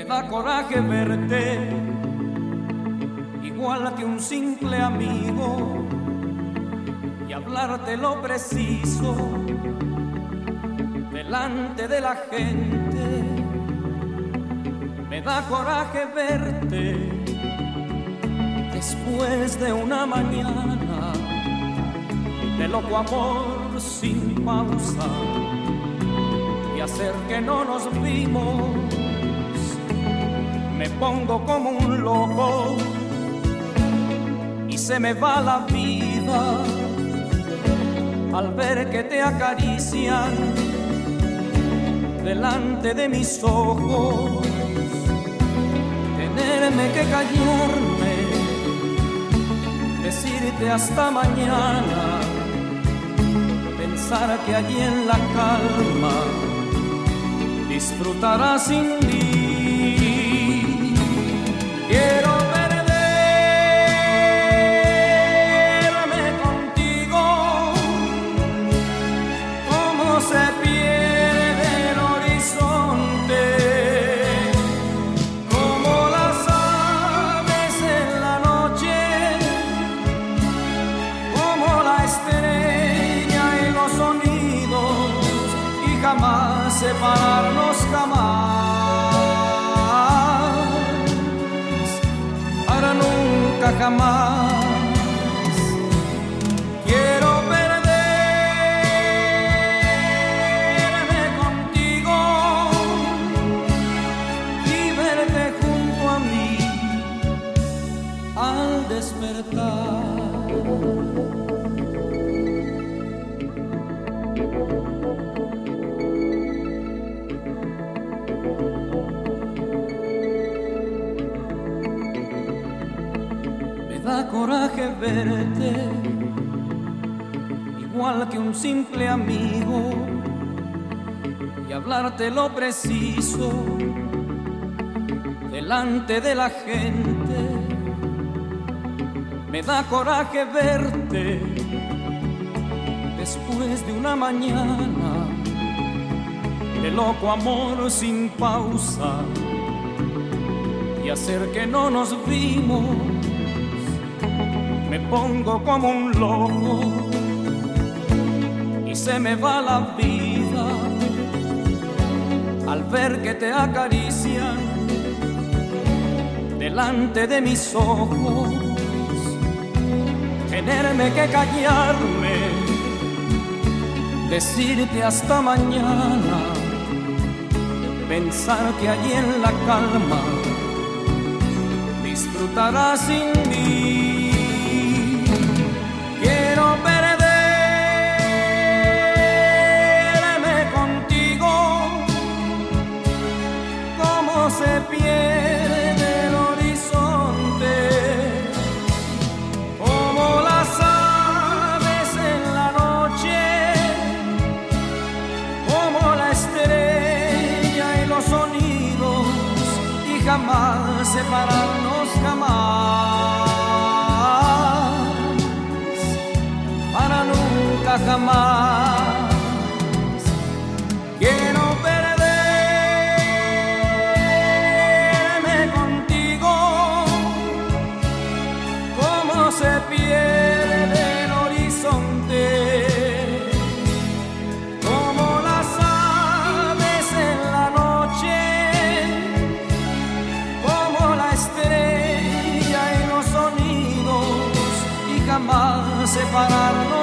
da coraje verte, igual que un simple amigo, y hablarte lo preciso delante de la gente. Me da coraje verte después de una mañana de loco amor sin pausa, y hacer que no nos vimos. Me pongo como un loco y se me va la vida al ver que te acarician delante de mis ojos. Tenerme que callarme, decirte hasta mañana, pensar que allí en la calma disfrutarás sin mí. Quiero perderme contigo, como se pierde el horizonte, como las aves en la noche, como la estrella y los sonidos, y jamás separarnos, nunca jamás. Quiero perderme contigo y verte junto a mí al despertar. Da coraje verte, igual que un simple amigo, y hablarte lo preciso delante de la gente. Me da coraje verte después de una mañana de loco amor sin pausa, y hacer que no nos vimos. Me pongo como un loco y se me va la vida al ver que te acarician delante de mis ojos. Tenerme que callarme, decirte hasta mañana, pensar que allí en la calma disfrutarás sin mí. Quiero perderme contigo, como se pierde el horizonte, como las aves en la noche, como la estrella y los sonidos, y jamás separarnos, jamás. Quiero perderme contigo, como se pierde el horizonte, como las aves en la noche, como la estrella y los sonidos, y jamás separarnos,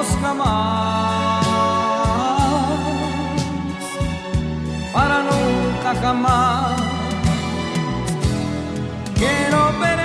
para nunca jamás. Quiero ver